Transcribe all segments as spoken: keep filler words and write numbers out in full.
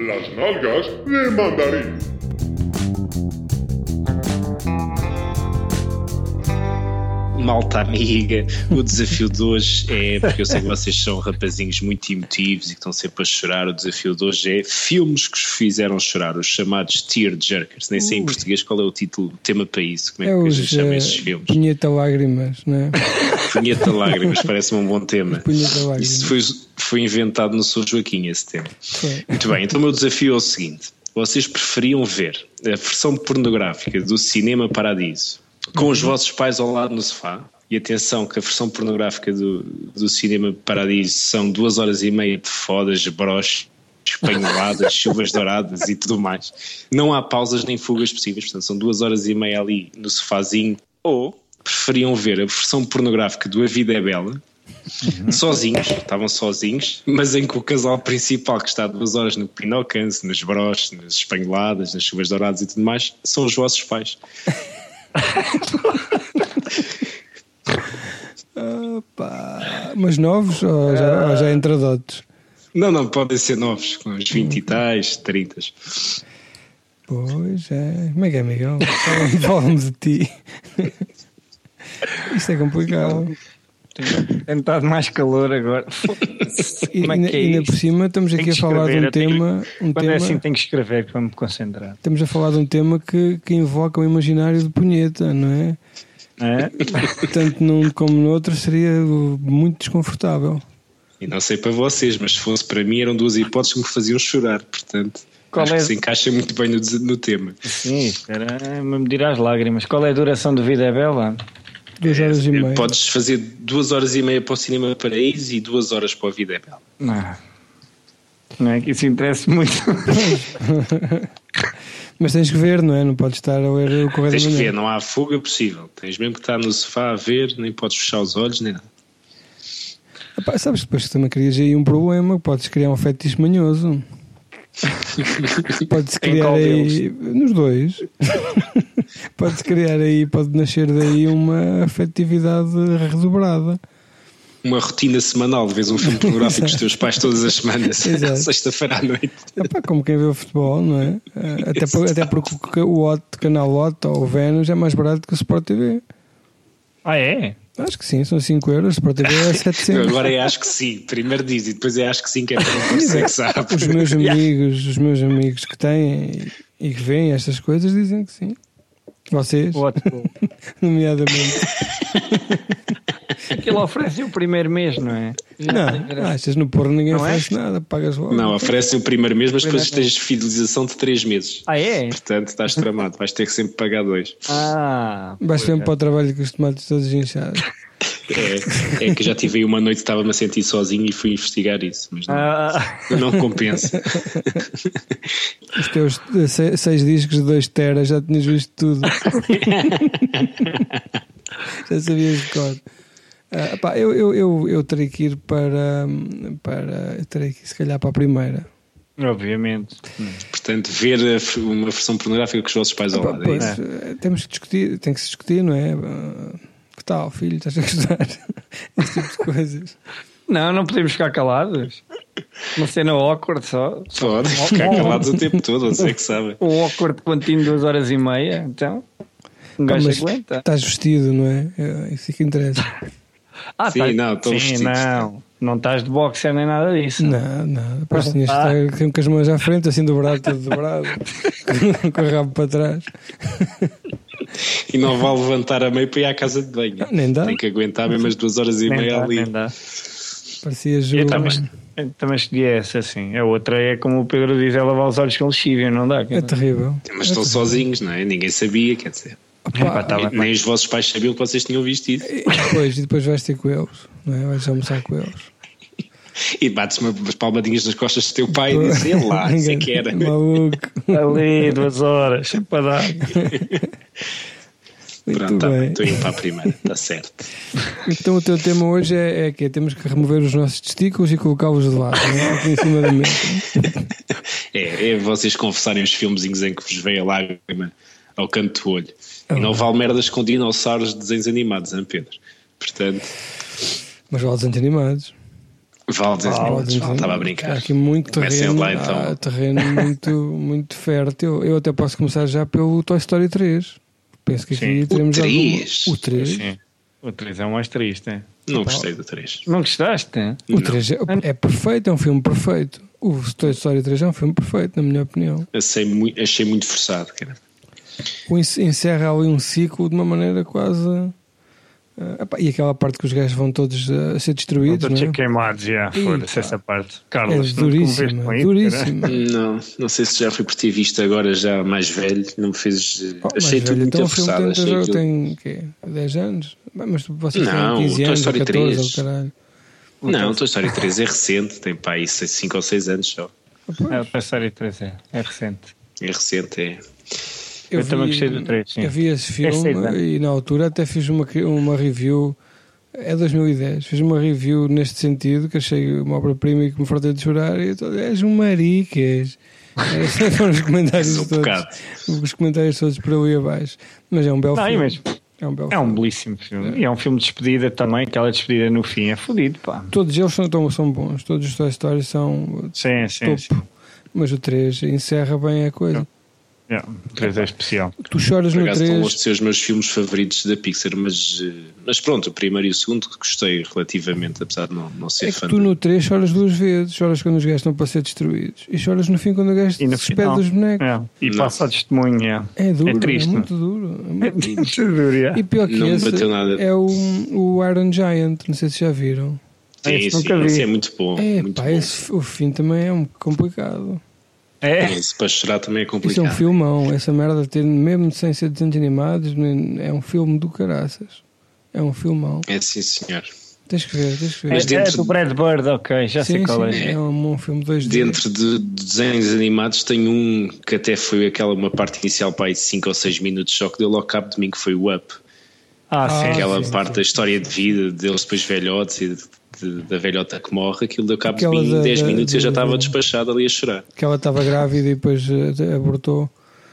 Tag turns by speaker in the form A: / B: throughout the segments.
A: Las nalgas de mandarín.
B: Malta amiga, o desafio de hoje é, porque eu sei que vocês são rapazinhos muito emotivos e que estão sempre a chorar, o desafio de hoje é filmes que os fizeram chorar, os chamados tearjerkers. Nem sei em português qual é o título, o tema para isso, como é, é que a gente chama esses filmes?
C: Punheta Lágrimas, não é?
B: Punheta Lágrimas, parece-me um bom tema.
C: Punheta Lágrimas.
B: Isso foi, foi inventado no São Joaquim, esse tema.
C: Foi.
B: Muito bem, então o meu desafio é o seguinte: vocês preferiam ver a versão pornográfica do Cinema Paradiso com os vossos pais ao lado no sofá? E atenção que a versão pornográfica do, do Cinema Paradiso são duas horas e meia de fodas, broches, espanholadas, chuvas douradas e tudo mais. Não há pausas nem fugas possíveis, portanto são duas horas e meia ali no sofazinho. Ou preferiam ver a versão pornográfica do A Vida é Bela, uhum. sozinhos, estavam sozinhos, mas em que o casal principal, que está duas horas no pinocance, nas broches, nas espanholadas, nas chuvas douradas e tudo mais, são os vossos pais.
C: Opa. Mas novos ou já, ou já entradotes?
B: Não, não, podem ser novos, com uns vinte e tais, trinta.
C: Pois é. Como é que é, Miguel? Fala-me de ti. Isto é complicado.
D: Tem estado mais calor agora.
C: E,
D: Como é que é
C: ainda
D: isto?
C: por cima estamos aqui a falar de um tema, um
D: Quando
C: tema
D: é assim tenho que escrever para me concentrar.
C: Estamos a falar de um tema que, que invoca o imaginário de punheta, não é?
D: É?
C: Tanto num como no outro seria muito desconfortável.
B: E não sei para vocês, mas se fosse para mim eram duas hipóteses que me faziam chorar, portanto
D: Qual
B: acho
D: é?
B: que se encaixa muito bem no, no tema.
D: Sim, espera, me medir as lágrimas. Qual é a duração de Vida é Bela?
C: Duas horas
B: é,
C: e meia.
B: Podes fazer duas horas e meia para o Cinema Paraíso e duas horas para a Vida é Bela.
D: Não, não é que isso interessa muito.
C: Mas tens que ver, não é? Não podes estar a ler o Correio
B: Tens
C: da
B: que
C: Manhã.
B: ver, não há fuga possível. Tens mesmo que estar no sofá a ver, nem podes fechar os olhos, nem nada.
C: Epá, sabes que depois também crias aí um problema, podes criar um fetiche manhoso. Pode-se criar aí nos dois. Pode-se criar aí, pode nascer daí uma afetividade redobrada.
B: Uma rotina semanal, vês um filme pornográfico dos teus pais todas as semanas, sexta-feira à noite.
C: Epá, como quem vê o futebol, não é? Até, por, até porque o O T, o canal O T ou o Vênus é mais barato que o Sport T V.
D: Ah, é?
C: Acho que sim, são cinco euros, o Sport T V é setecentos.
B: Agora é acho que sim, primeiro diz e depois é acho que sim, que é para não parecer que sabe.
C: Os meus amigos, os meus amigos que têm e que veem estas coisas dizem que sim. Vocês, nomeadamente.
D: Aquilo oferece o primeiro mês, não é?
C: Não, achas no porno ninguém
D: não
C: oferece
D: é?
C: nada, pagas logo.
B: Não, oferecem o primeiro mês, mas depois tens fidelização de três meses.
D: Ah, é?
B: Portanto, estás tramado, vais ter que sempre pagar dois.
D: Ah,
C: vais sempre para o trabalho com os tomates todos inchados.
B: É, é que já tive aí uma noite que estava-me a sentir sozinho e fui investigar isso, mas não,
D: ah.
B: não compensa.
C: Os teus seis, seis discos de dois teras já tinhas visto tudo. Já sabias de cor. Uh, pá, eu, eu, eu, eu terei que ir para, para eu terei que ir se calhar para a primeira.
D: Obviamente.
B: Portanto, ver uma versão pornográfica com os vossos pais ao
C: Ah, pá,
B: lado.
C: pois,
B: É isso?
C: uh, temos que discutir, tem que se discutir, não é? Uh, que tal, filho? Estás a gostar? Esse tipo de coisas.
D: Não, não podemos ficar calados. Uma cena awkward só.
B: Pode ficar calados o tempo todo, não sei que sabem.
D: O awkward contínuo de duas horas e meia, então. Um gajo aguenta.
C: Estás vestido, não é? É isso que interessa.
D: Ah,
B: sim,
D: tá,
B: não, estou vestido.
D: Não, não estás de boxer nem nada disso.
C: Não, não. Depois tinhas que estar com as mãos à frente, assim dobrado, todo dobrado, com o rabo para trás.
B: E não vale levantar a meio para ir à casa de banho.
C: Ah, nem dá.
B: Tem que aguentar mesmo as duas horas e
D: nem
B: meia
D: dá,
B: ali.
D: Nem dá.
C: Parecia jogo.
D: Eu também, eu também escolhi essa, assim. A outra é como o Pedro diz, é lavar os olhos com lexívia, não dá?
C: É terrível.
B: Mas
C: é
B: estão
C: terrível.
B: sozinhos, não é? Ninguém sabia, quer dizer.
C: Opa,
D: tá
B: nem, nem os vossos pais sabiam que vocês tinham visto isso.
C: E depois, e depois vais ter com eles, não é? Vais almoçar com eles.
B: E bates umas palmadinhas nas costas do teu pai e dizes, ele lá, sei que era.
C: Maluco.
D: Ali, duas horas, sempre para dar.
B: Pronto, tá, estou indo para a primeira, está certo.
C: Então o teu tema hoje é, é que temos que remover os nossos testículos e colocá-los de lado, não é? Aqui em cima da mesa.
B: É, é vocês confessarem os filmezinhos em que vos vem a lágrima ao canto do olho. E não vale merdas com dinossauros de desenhos animados, hein, Pedro? Portanto...
C: Mas vale desenhos animados.
B: Vale
C: Vale,
B: estava a brincar.
C: Há aqui muito terreno,
B: lá, então.
C: há terreno muito, muito fértil. Eu até posso começar já pelo Toy Story três. Penso que aqui
B: Sim.
C: teremos
B: O três?
C: algum... O três.
D: Sim. O três é o mais triste, é?
B: Não gostei do três.
D: Não gostaste? É?
C: O três é, é perfeito, é um filme perfeito. O Toy Story três é um filme perfeito, na minha opinião.
B: Achei muito, achei muito forçado, cara.
C: O encerra ali um ciclo de uma maneira quase... Uh, epá, e aquela parte que os gajos vão todos uh, a ser destruídos,
D: Todos
C: não é?
D: ser queimados, já, foda-se essa parte.
C: É
D: Carlos,
C: duríssima, duríssima.
B: Não, não sei se já foi por ter visto agora já mais velho, não me fez.
C: Oh,
B: achei tudo
C: velho,
B: muito
C: então
B: forçado.
C: O filme tem,
B: Achei
C: tem quê? dez anos? Mas vocês
B: não,
C: têm quinze
B: o Toy
C: anos,
B: Story
C: ou catorze,
B: três.
C: ou caralho.
B: Não, o Toy Story três é recente, tem pá, aí cinco ou seis anos só.
D: É, o Toy Story três é, é recente.
B: É recente, é.
D: Eu,
C: Eu vi,
D: também gostei do três, sim.
C: Eu vi esse filme
D: é
C: e na altura até fiz uma, uma review. É dois mil e dez, fiz uma review neste sentido, que achei uma obra-prima e que me fartei de chorar. E eu tô, és um maricas. É, foram os comentários
B: um
C: todos.
B: bocado.
C: Os comentários todos para ali abaixo. Mas é um belo
D: Não,
C: filme.
D: Mas
C: é um, belo
D: é um
C: filme.
D: belíssimo filme. É. E é um filme de despedida também. Aquela despedida no fim é fodido, pá.
C: Todos eles são, tão, são bons. Todos os Toy Story são
D: sim, sim,
C: topo.
D: sim.
C: Mas o três encerra bem a coisa.
D: É, o três é especial.
C: Tu choras
B: Por
C: no
B: acaso estão
C: três.
B: longe de ser os meus filmes favoritos da Pixar, mas, mas pronto, o primeiro e o segundo gostei relativamente, apesar de não, não ser
C: É que
B: fã.
C: tu no três choras duas vezes. Choras quando os gajos estão para ser destruídos e choras no fim quando o gajo se despede dos bonecos.
D: É. E
B: Não.
D: passa o testemunho. É,
C: É duro,
D: é, triste,
C: é muito duro. É muito...
D: É muito duro, é.
C: E pior que
B: Não me
C: esse
B: bateu nada.
C: é o, o Iron Giant. Não sei se já viram.
B: Sim,
D: Esse
B: sim,
D: nunca vi.
B: esse é muito bom.
C: É,
B: muito
C: pá,
B: bom.
C: esse, o fim também é um complicado.
D: É.
B: Esse para chorar também é
C: Isso é
B: complicado.
C: um filmão. Essa merda, ter, mesmo sem ser desenhos animados, é um filme do caraças. É um filmão.
B: É sim, senhor.
C: Tens que ver, tens que ver.
B: Mas
D: É,
B: dentro
D: é do Brad Bird, ok, já sei
C: Sim,
D: qual
C: sim,
D: é.
C: é um, um filme dois D.
B: Dentro de desenhos animados tem um que até foi aquela uma parte inicial para aí de cinco ou seis minutos só que deu logo cabo de mim, que foi o Up.
D: Ah, sim.
C: Ah,
B: Aquela
C: sim,
B: parte
C: sim.
B: da história de vida deles depois velhotes e de, de, da velhota que morre, aquilo deu cabo
C: Aquela
B: de mim
C: da-
B: em dez
C: da-
B: minutos e eu já
C: da-
B: estava
C: da-
B: despachado ali a chorar.
C: Que ela estava grávida e depois uh, abortou.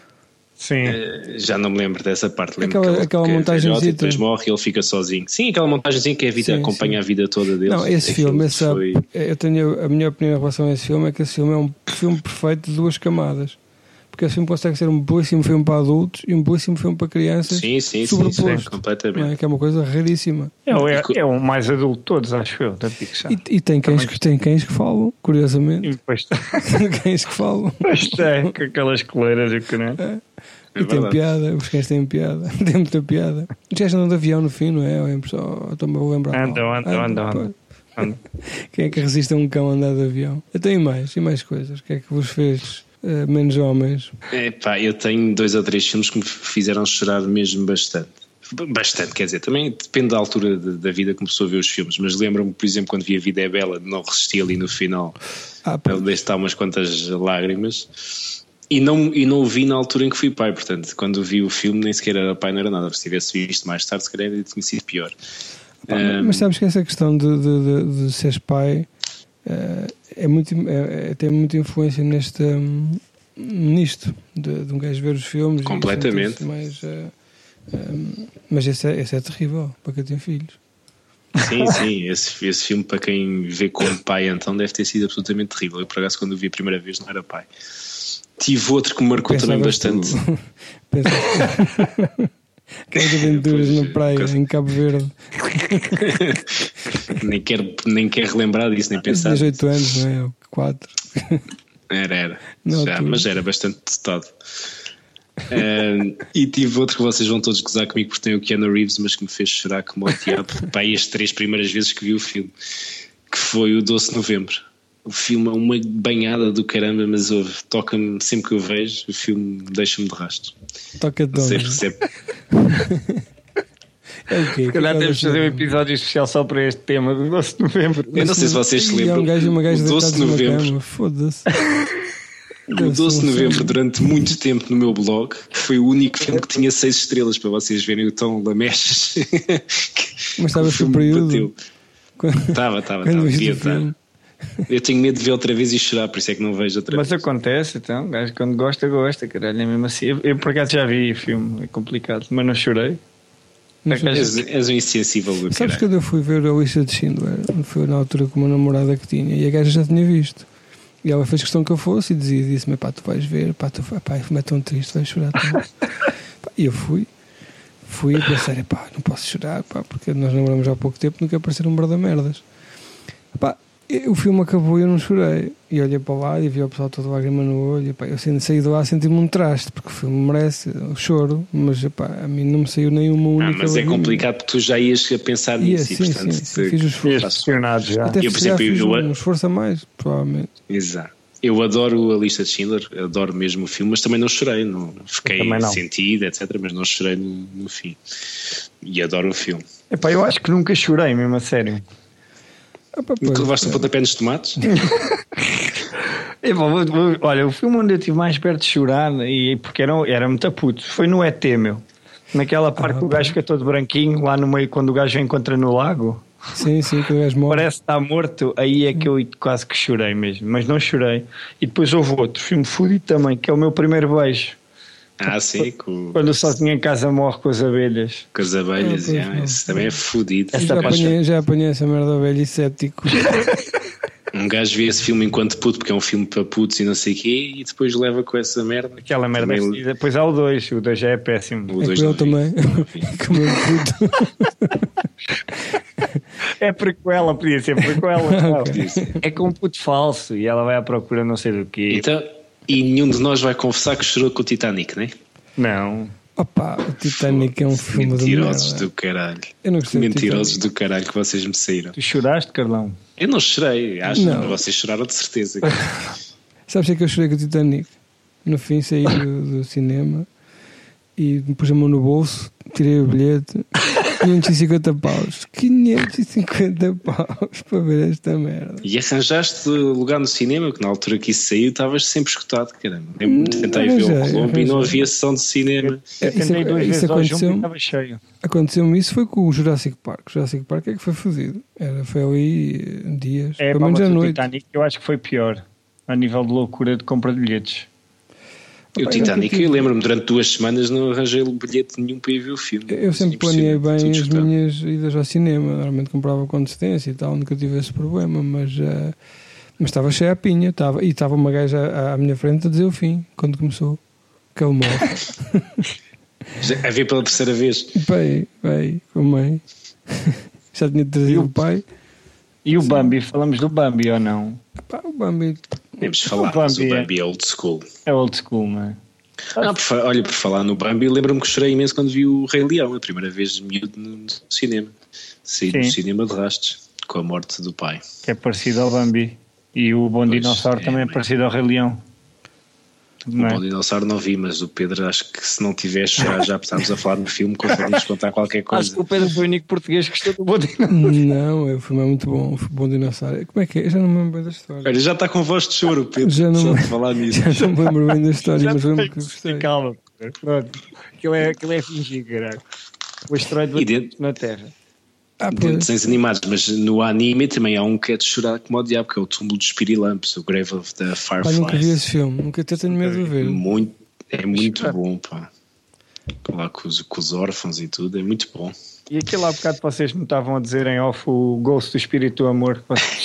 D: Sim.
B: Eh, Já não me lembro dessa parte. Lembro
C: Aquela-
B: que ele-
C: aquela
B: que é
C: montagenzita.
B: velhote e depois morre e ele fica sozinho. Sim, aquela montagenzinha que é a vida,
C: Sim,
B: acompanha
C: sim.
B: a vida toda deles.
C: Não, esse
B: Aquilo
C: filme, esse Up,
B: foi...
C: eu tenho a minha opinião em relação a esse filme é que esse filme é um filme perfeito de duas camadas. Porque esse filme consegue ser um belíssimo filme para adultos e um belíssimo filme para crianças.
B: Sim, sim, sim,
C: sobreposto,
B: sim, completamente.
C: não é? Que é uma coisa raríssima.
D: É, o- é, é o mais adulto de todos, acho eu, da Pixar.
C: E, e tem, cães, que- tem cães que falam,
D: E
C: curiosamente.
D: depois
C: Tem cães que falam.
D: depois tem com aquelas coleiras e o que não é.
B: É
C: E tem
B: verdade.
C: piada, os cães têm piada. Tem muita piada. Os gajos andam de avião no fim, não é? Ou é só, estou-me a lembrar.
D: Andam,
C: mal.
D: andam, andam, andam.
C: pois.
D: Anda.
C: Quem é que resiste a um cão andar de avião? Eu tenho mais, e mais coisas. O que é que vos fez eh, menos homens?
B: Epá, eu tenho dois ou três filmes que me fizeram chorar mesmo bastante. Bastante, quer dizer, também depende da altura de- da vida que começou a ver os filmes, mas lembro-me, por exemplo, quando vi A Vida é Bela, não resisti ali no final,
C: Ah, pá,
B: ele deixou umas quantas lágrimas. E não, e não o vi na altura em que fui pai, portanto, quando vi o filme nem sequer era pai, não era nada. Se tivesse visto mais tarde, se calhar ainda tinha sido pior.
C: pá,
B: Um,
C: mas sabes que essa questão de, de, de, de seres pai eh, é muito, é, é- tem muita influência neste, hum, nisto, de, de um gajo ver os filmes. e
B: Completamente.
C: sentir-se mais, eh, hum, mas esse é, esse é terrível para quem tem filhos.
B: Sim, sim, esse, esse filme para quem vê como pai então deve ter sido absolutamente terrível. Eu por acaso quando o vi a primeira vez não era pai. Tive outro que me marcou também
C: Pensavas
B: bastante.
C: tu- Pensavas- Aquelas aventuras
B: Pois,
C: na praia,
B: coisa-
C: em Cabo Verde.
B: nem, quero, nem quero lembrar disso, nem pensar.
C: Tinhas oito anos, não é? Ou quatro.
B: Era, era.
C: Não,
B: Já,
C: tu-
B: mas era bastante testado. Um, e tive outro que vocês vão todos gozar comigo porque tem o Keanu Reeves, mas que me fez chorar como o diabo para aí as três primeiras vezes que vi o filme, que foi o Doce Novembro. O filme é uma banhada do caramba, mas ouve, toca-me sempre que eu vejo, o filme deixa-me de rastro.
C: Toca
B: Não sei,
C: de
B: percebe.
C: É o quê?
D: Se calhar temos de fazer um episódio especial só para este tema do doze de novembro.
B: Eu não sei se vocês se
C: E há
B: lembram.
C: um gajo e uma gaja
B: o Doce
C: deitados
B: de
C: numa
B: Novembro.
C: cama. Foda-se.
B: O Doce de Novembro, durante muito tempo no meu blog, foi o único filme que tinha seis estrelas, para vocês verem o tão lamechas.
C: Mas estavas por período.
B: Estava, estava,
C: Quando
B: estava.
C: viste
B: Devia
C: o filme.
B: estar. Eu tenho medo de ver outra vez e chorar, por isso é que não vejo outra
D: Mas
B: vez.
D: acontece, então, o gajo quando gosta, gosta, caralho, é mesmo assim. Eu, eu por acaso já vi o filme, é complicado, mas não chorei.
C: Não sei
B: És,
C: se-
B: és um insensível do
C: Sabes
B: caralho.
C: quando eu fui ver a lista de Schindler? Foi na altura com uma namorada que tinha e a gaja já tinha visto. E ela fez questão que eu fosse e dizia, disse-me: pá, tu vais ver, pá, tu, pá, o filme é tão triste, vais chorar tanto. Pá, e eu fui, fui a pensar: pá, não posso chorar, pá, porque nós namoramos há pouco tempo, não quero parecer um merda-merdas. Pá, e o filme acabou e eu não chorei. E olhei para lá e vi o pessoal todo lágrima no olho. E, pá, eu saí de lá senti-me um traste, porque o filme merece o choro, mas pá, a mim não me saiu nenhuma
B: Ah,
C: única.
B: mas é
C: lágrima.
B: complicado porque tu já ias a pensar
C: Ia,
B: nisso.
C: sim,
B: e, portanto,
C: sim, sim,
B: te-
C: fiz o esforço.
D: Pressionado já.
C: Até
B: Eu,
C: se
B: por
C: calhar
B: exemplo,
C: fiz
B: eu-
C: um, um esforço a mais, provavelmente.
B: Exato. Eu adoro a lista de Schindler, adoro mesmo o filme, mas também não chorei, não, fiquei
D: também não.
B: sentido, etcétera, mas não chorei no, no fim. E adoro o filme.
D: Epá, eu acho que nunca chorei, mesmo a sério.
C: Ah, pá,
B: Nunca
C: pois,
B: levaste um
C: é.
B: pontapé nos tomates?
D: Epá, vou- vou- olha, o filme onde eu estive mais perto de chorar, e, porque era, era muito puto, foi no E T, meu. Naquela parte
C: Ah,
D: que o gajo fica todo branquinho, lá no meio, quando o gajo o encontra no lago.
C: Sim, sim, que o gajo morre.
D: Parece que está morto, aí é que eu quase que chorei mesmo, mas não chorei. E depois houve outro filme fudido também, que é o meu primeiro beijo.
B: Ah, sim, com,
D: Quando o sozinho em casa morre com as abelhas.
B: com as abelhas,
C: Ah, pois
B: yeah,
C: não.
B: esse também é fodido.
C: Eu
D: Essa
C: já,
D: parte-
C: apanhei, já apanhei essa merda velha e cético.
B: Um gajo vê esse filme enquanto puto, porque é um filme para putos e não sei o quê, e depois leva com essa merda.
D: Aquela merda.
B: Também-
D: Fedida. Depois há o dois, o dois já é péssimo.
B: O
C: É
B: dois
C: com
B: não
C: ele
B: vi.
C: também. Com o meu puto.
D: É prequela, podia ser prequela. não.
B: Podia ser.
D: É com um puto falso e ela vai à procura não sei do quê.
B: Então, e nenhum de nós vai confessar que chorou com o Titanic, não é?
D: Não.
C: Opa, o Titanic é um filme de
B: Mentirosos
C: merda.
B: do caralho.
C: Eu não gostei do
B: Mentirosos
C: Titanic.
B: do caralho que vocês me saíram.
D: Tu choraste, Carlão?
B: Eu não chorei, acho
C: Não.
B: que vocês choraram de certeza.
C: Sabes o que é que eu chorei com o Titanic? No fim saí do, do cinema e me pus a mão no bolso, tirei o bilhete, quinhentos e cinquenta paus. quinhentos e cinquenta paus para ver esta merda.
B: E arranjaste lugar no cinema, que na altura que isso saiu estavas sempre escutado, caramba. Eu tentei ver o
C: arranjei,
B: Colombo e não
C: arranjei.
B: havia sessão de cinema.
C: É,
D: Eu
C: isso
D: tentei duas
C: isso
D: vezes ao jumbo e
C: aconteceu,
D: estava cheio.
C: aconteceu-me isso foi com o Jurassic Park. O Jurassic Park é que foi fodido. Era, foi ali eh, dias,
D: É,
C: pelo
D: pá,
C: menos
D: mas
C: à
D: o
C: noite.
D: Titanic eu acho que foi pior. A nível de loucura de compra de bilhetes.
B: E o
C: Opa,
B: Titanic,
C: eu-
B: eu lembro-me, durante duas semanas não arranjei bilhete nenhum para ir ver o filme.
C: Eu sempre
B: Impossível,
C: planeei bem
B: tudo
C: as
B: escutado.
C: minhas idas ao cinema. Normalmente comprava com antecedência e tal, nunca tive esse problema, mas, eh, mas estava cheia a pinha. Estava, e estava uma gaja à, à minha frente a dizer o fim, quando começou. Que ele morre.
B: Já- A ver pela terceira vez.
C: Pai, pai, com a mãe. Já tinha trazido o pai.
D: E o Bambi, falamos do Bambi ou não?
C: Pá, o Bambi.
B: Temos de falar,
D: O
B: mas o
D: Bambi é-
B: Bambi é old school.
D: É old school, não é?
B: Não, por, fa- olha, por falar no Bambi, lembro-me que chorei imenso quando vi o Rei Leão, a primeira vez de miúdo no, no cinema. Saí do
D: Sim.
B: cinema de rastos, com a morte do pai.
D: Que é parecido ao Bambi. E o Bom
B: Pois,
D: Dinossauro
B: é,
D: também é
B: mas-
D: parecido ao Rei Leão.
B: O
D: Não é?
B: Bom Dinossauro não vi, mas o Pedro, acho que se não tivesse já, já estávamos a falar no filme, conforme contar qualquer
D: Acho
B: coisa.
D: que o Pedro foi o único português que gostou do Bom Dinossauro.
C: Não, o filme é muito bom. O Bom Dinossauro. Como é que é? Eu já não me lembro bem da história.
B: Olha, já está com voz de choro, Pedro,
C: Já não-
B: só de falar nisso.
C: Já não me lembro bem da história,
D: Já
C: mas lembro que
D: foi,
C: gostei.
D: calma. Pronto. Aquilo é, aquilo é fingir, caralho. O asteroide
B: E dentro-
D: bateu na Terra.
C: Ah,
B: De
C: pois.
B: desenhos animados, mas no anime também há um que é de chorar como o diabo, que é o Túmulo dos Pirilampos, o Grave of the
C: Pá, nunca vi
B: Fireflies.
C: esse filme. Nunca até tenho medo de ver.
B: Muito, é muito bom, pá. Lá com os, com os órfãos e tudo, é muito bom.
D: E aquele há bocado vocês me estavam a dizer em off o Ghost do Espírito do Amor.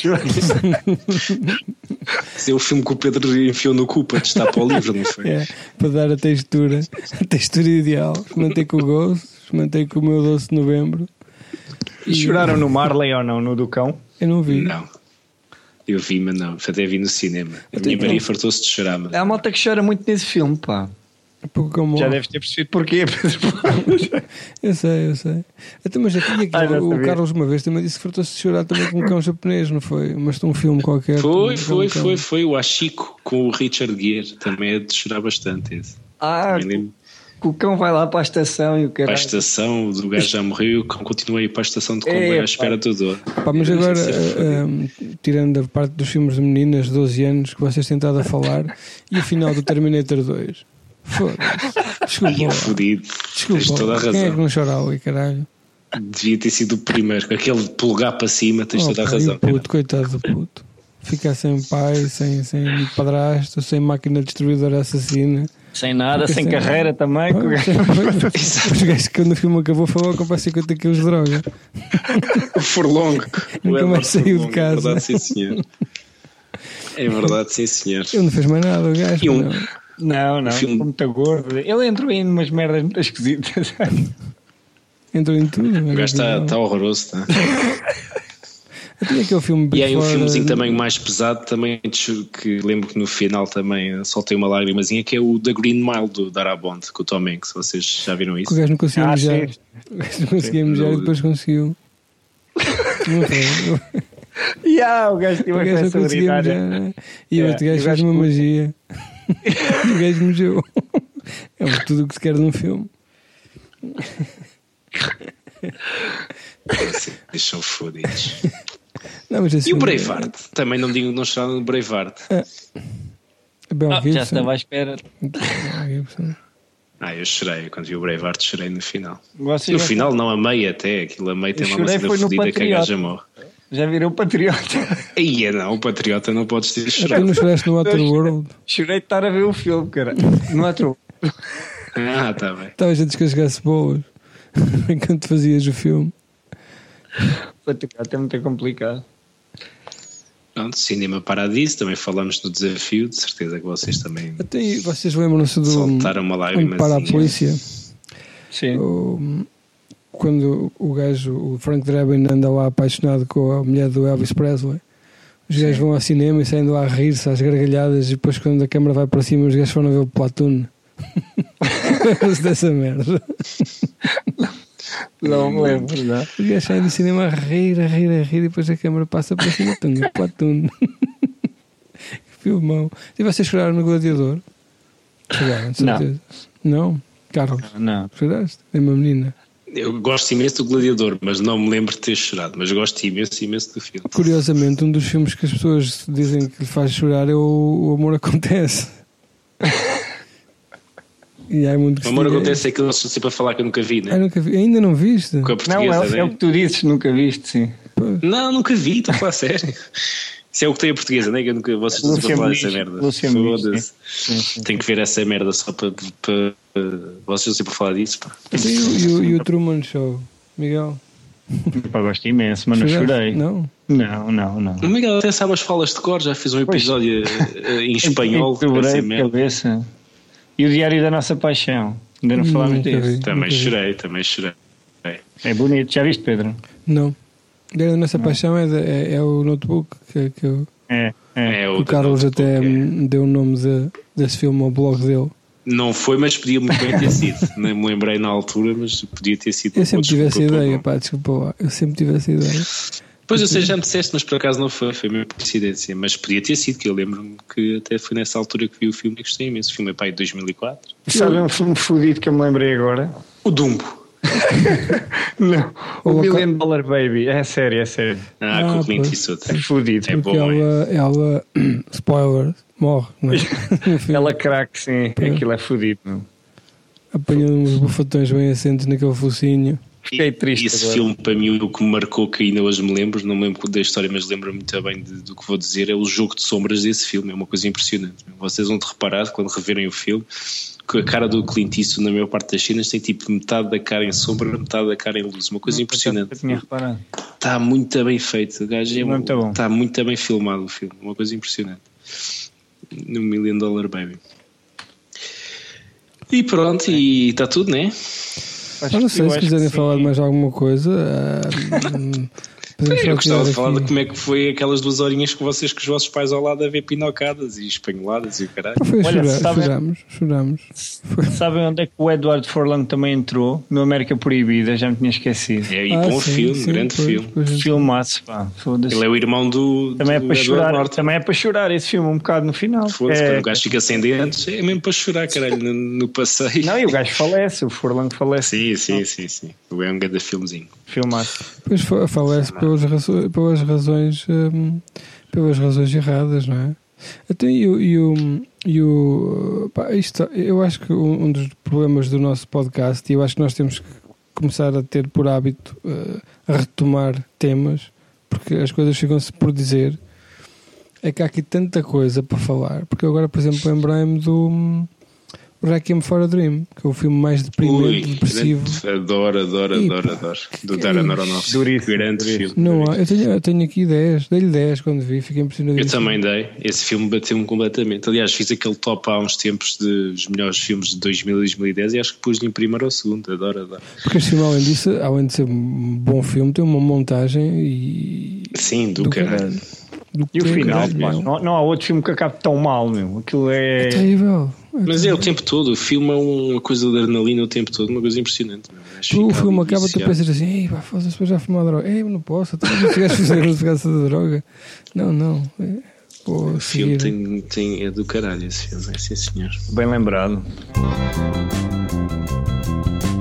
B: Esse é o filme que o Pedro enfiou no cu para testar para o livro, não foi?
C: É, para dar a textura, a textura ideal. Experimentei com o Ghost, experimentei com o meu doce de novembro.
D: E choraram no Marley ou não? No do cão?
C: Eu não vi.
B: Não. Eu vi, mas não. Até vi no cinema. A
C: Até
B: minha
C: então.
B: Maria fartou-se de chorar, mas
D: Há malta que chora muito nesse filme, pá.
C: Porque como...
D: Já deves ter percebido porquê, Pedro.
C: Eu sei, eu sei. Até, mas aqui, aqui
D: Ah, já
C: o
D: sabia.
C: Carlos uma vez também disse que fartou-se de chorar também com um cão japonês, não foi? Mas tem um filme qualquer.
B: foi,
C: com-
B: foi,
C: com um
B: foi,
C: cão.
B: foi o Ashiko com o Richard Gere. Também é de chorar bastante esse.
D: Ah,
B: Também lembro.
D: o cão vai lá para a estação e o
B: Para a
D: caralho.
B: estação, o gajo já morreu e o cão continua a ir para a estação de comboio
D: É,
B: à espera do dor.
C: Pá, mas agora,
B: Isso é fodido.
C: eh, eh, tirando a parte dos filmes de meninas de doze anos que vocês têm estado a falar, e o final do Terminator dois? Foda-se. Desculpa.
B: E é
C: lá.
B: fodido.
C: Desculpa.
B: Tens toda a
C: lá. Quem é que
B: razão.
C: não chora ali, caralho?
B: Devia ter sido o primeiro, com aquele polegar para cima, tens
C: Oh,
B: toda a
C: pá,
B: razão.
C: e o puto, coitado do puto. Ficar sem pai, sem, sem padrasto, sem máquina destruidora assassina.
D: Sem nada,
C: Porque
D: sem
C: sem
D: carreira
C: nada.
D: também. que o gajo-
C: Os gajos que quando o filme acabou falou que comprar cinquenta quilos de droga.
B: O Forlong.
C: Nunca
B: O
C: mais
B: Edward
C: saiu de
B: Furlong,
C: casa.
B: É verdade, sim, senhor. É verdade, sim, senhor.
C: Ele não fez mais nada, o gajo.
B: E um-
C: não.
D: Não, não,
B: filme-
D: ficou muito gordo. Ele entrou em umas merdas muito esquisitas.
C: Entrou em tudo.
B: O gajo está tá horroroso, está.
C: Tinha aquele filme
B: E aí um
C: Before,
B: filmezinho
C: uh,
B: também mais pesado, também que lembro que no final também soltei uma lágrimazinha, que é o The Green Mile do Darabont, com o Tom Hanks. Vocês já viram
C: que o
B: isso?
C: gajo não conseguia
D: Ah,
C: mijar.
D: sim.
C: O gajo não conseguia mijar e depois conseguiu. Não foi?
D: E ah, o gajo tinha
C: O
D: uma
C: gajo não
D: festa
C: conseguia mijar.
D: urinária.
C: né? E o
D: É,
C: outro gajo
D: o
C: fez
D: gajo
C: uma
D: com-
C: magia. O gajo mijou. É tudo o que se quer num filme.
B: Eles são fodidos.
C: Não, mas esse
B: E o
C: filme-
B: Braveheart? Também não digo não chorar no Braveheart.
C: É Bel
D: Ah,
C: Gibson.
D: já estava à espera.
C: Mel Gibson.
B: Ah, eu chorei. Quando vi o Braveheart, chorei no final.
D: Vocês
B: No
D: já-
B: final, não amei até. Aquilo amei tem
D: Eu
B: lá uma
D: chorei
B: cena
D: foi no
B: fodida que a
D: Patriota.
B: gaja morre.
D: Já virou patriota.
B: Aí é não, o Patriota não podes ter
C: Tu
B: chorado.
C: não choraste no Waterworld?
D: Chorei de estar a ver o filme, cara. No outro.
B: Ah, tá bem.
C: Estavas a descascar-se boas enquanto fazias o filme.
D: Patriota é muito complicado.
B: Pronto, Cinema Paradiso, também falamos do desafio, de certeza que vocês também
C: Até aí, vocês lembram-se do
B: soltaram uma lágrima.
C: Onde para a polícia?
D: Sim.
C: O- quando o gajo, o Frank Drebin, anda lá apaixonado com a mulher do Elvis Presley. Os gajos vão ao cinema e saem de lá a rir-se às gargalhadas, e depois quando a câmera vai para cima os gajos foram ver o Platoon. Lembram-se dessa merda.
D: Não me lembro, não.
C: Os gajos saem do cinema a rir, a rir, a rir, e depois a câmera passa para cima. Tunga, Platoon. Que filmão. E vocês choraram no Gladiador? Choraram, de
D: Não.
C: certeza. Não? Carlos,
D: Não.
C: choraste? É uma menina.
B: Eu gosto imenso do Gladiador, mas não me lembro de ter chorado. Mas gosto imenso, imenso do filme.
C: Curiosamente, um dos filmes que as pessoas dizem que lhe faz chorar é o, o Amor Acontece. E há muito que
B: O
C: se
B: amor
C: diga-
B: acontece é que eu estou sempre a falar que eu nunca vi,
C: Ah,
B: né?
C: nunca vi. Ainda não viste?
B: Com a
D: Não,
B: portuguesa,
D: é, é o
B: né?
D: que tu dizes, nunca viste, sim.
B: Não, nunca vi, estou a falar sério. Isso é o que tem a portuguesa, né? Que eu nunca, vocês estão sempre a falar dessa merda.
D: Lúcia Muniz,
B: Foda-se.
D: sim, sim.
B: Tenho que ver essa merda só para. para- vocês estão sempre a falar disso, pá.
C: Então, e, o- e o- e o Truman Show, Miguel?
D: Pá, gosto imenso, mas não
C: Choraste?
D: chorei.
C: Não?
D: Não, não, não.
B: O Miguel até sabe as falas de cor, já fiz um
D: Pois.
B: episódio eh, em espanhol
D: Eu
B: dessa
D: quebrei de
B: merda.
D: cabeça. E o Diário da Nossa Paixão. Ainda não falámos
C: Nunca
D: disso.
C: vi.
B: Também
C: Nunca vi.
B: chorei, também chorei.
D: É bonito. Já viste, Pedro?
C: Não. A nossa paixão é, de- é, é o notebook que, que o,
D: É. é.
B: É
C: o
B: outra
C: Carlos
B: notebook,
C: até
B: é.
C: me deu o nome de- desse filme ao blog dele.
B: Não foi, mas podia muito bem ter sido. Nem me lembrei na altura, mas podia ter sido.
C: Eu sempre tive essa
B: Desculpa pelo
C: ideia,
B: nome.
C: pá, desculpa lá. Eu sempre tive essa ideia.
B: Pois eu sei, já me disseste, mas por acaso não foi, foi mesmo coincidência. Mas podia ter sido, que eu lembro-me que até foi nessa altura que vi o filme e gostei imenso. O filme é pá, de dois mil e quatro.
D: Sabe um filme fodido que eu me lembrei agora?
B: O Dumbo.
D: Não. O
C: Ou a
D: Million Dollar Baby. É sério, é sério.
B: Ah,
C: Ah,
B: com o Clint
C: pois.
B: Eastwood.
D: É fodido.
B: É
C: Porque
B: bom, é.
C: ela, ela spoiler, morre, não é? No filme.
D: Ela craque, sim.
C: Pois.
D: Aquilo é fodido. meu.
C: Apanhou uns bufatões bem assentes naquele focinho.
D: Fiquei triste
B: Esse
D: agora.
B: filme, para mim, o que me marcou, que ainda hoje me lembro, não me lembro da história, mas lembro-me muito bem de- do que vou dizer, é o jogo de sombras desse filme. É uma coisa impressionante. Vocês vão-te reparar, quando reverem o filme, que a cara do Clint Eastwood, na maior parte das cenas, tem tipo metade da cara em sombra, metade da cara em luz. Uma coisa impressionante.
D: Eu tinha reparado.
B: Está muito bem feito. O gajo é
D: Muito bom.
B: está muito bem filmado o filme. Uma coisa impressionante. No Million Dollar Baby. E pronto, e está tudo, né?
C: Eu não sei
D: Eu
C: se
D: acho
C: quiserem
D: que
C: falar
D: sim.
C: de mais alguma coisa. ah, hum, podemos só
B: Eu gostava
C: tirar
B: de falar
C: aqui.
B: de como é que foi aquelas duas horinhas com vocês, com os vossos pais ao lado a ver pinocadas e espanholadas e o caralho.
C: Pá, foi a
D: Olha,
C: chorar,
D: sabe-
C: chorámos, chorámos. Foi.
D: Sabem onde é que o Edward Furlong também entrou? No América Proibida, já me tinha esquecido.
B: É, e
C: Ah,
B: bom
C: sim,
B: filme,
C: sim,
B: grande
C: pois,
B: filme.
C: pois, então.
D: Filmaço, pá. Foda-se.
B: Ele é o irmão do.
D: Também é
B: do
D: para
B: Edward
D: chorar,
B: Norton.
D: também é para chorar esse filme um bocado no final.
B: Foda-se,
D: É-
B: quando o gajo fica sem dentes, é mesmo para chorar, caralho, no, no passeio.
D: Não, e o gajo falece, o Furlong falece.
B: Sim, sim, sim, sim. É um grande filmezinho.
D: Filmaço.
C: Pois fa- falece pelas, razo- pelas razões hum, pelas razões erradas, não é? Até e o, e o, e o pá, isto, eu acho que um, um dos problemas do nosso podcast, e eu acho que nós temos que começar a ter por hábito uh, a retomar temas, porque as coisas ficam-se por dizer, é que há aqui tanta coisa para falar. Porque eu agora, por exemplo, lembrei-me do Requiem for a Dream, que é o filme mais deprimente, depressivo.
B: Adoro, adoro, adoro, adoro. Do Darren Aronofsky. Grande filme.
C: Não, eu tenho, eu tenho aqui dez, dei-lhe dez quando vi, fiquei impressionado.
B: Eu também dei. Esse filme bateu-me completamente. Aliás, fiz aquele top há uns tempos dos melhores filmes de dois mil e dois mil e dez e acho que pus-lhe em primeiro ou segundo. Adoro, adoro.
C: Porque este filme, além disso, além de ser um bom filme, tem uma montagem e.
B: Sim, do, do caralho. caralho.
C: Do
D: e o final,
C: caralho,
D: pá, não, não há outro filme que acabe tão mal, meu. Aquilo é.
C: É terrível. É
B: Mas terrível. É o tempo todo. O filme é uma coisa de adrenalina o tempo todo, uma coisa impressionante.
C: Tu, o filme acaba, tu pensas assim, ei, pá, foda-se, depois já fumar droga. Ei, não posso, tu não chegaste a fazer essa droga. Não, não. É, pô,
B: o filme tem, tem, é do caralho esse filme, é sim senhor.
D: Bem lembrado.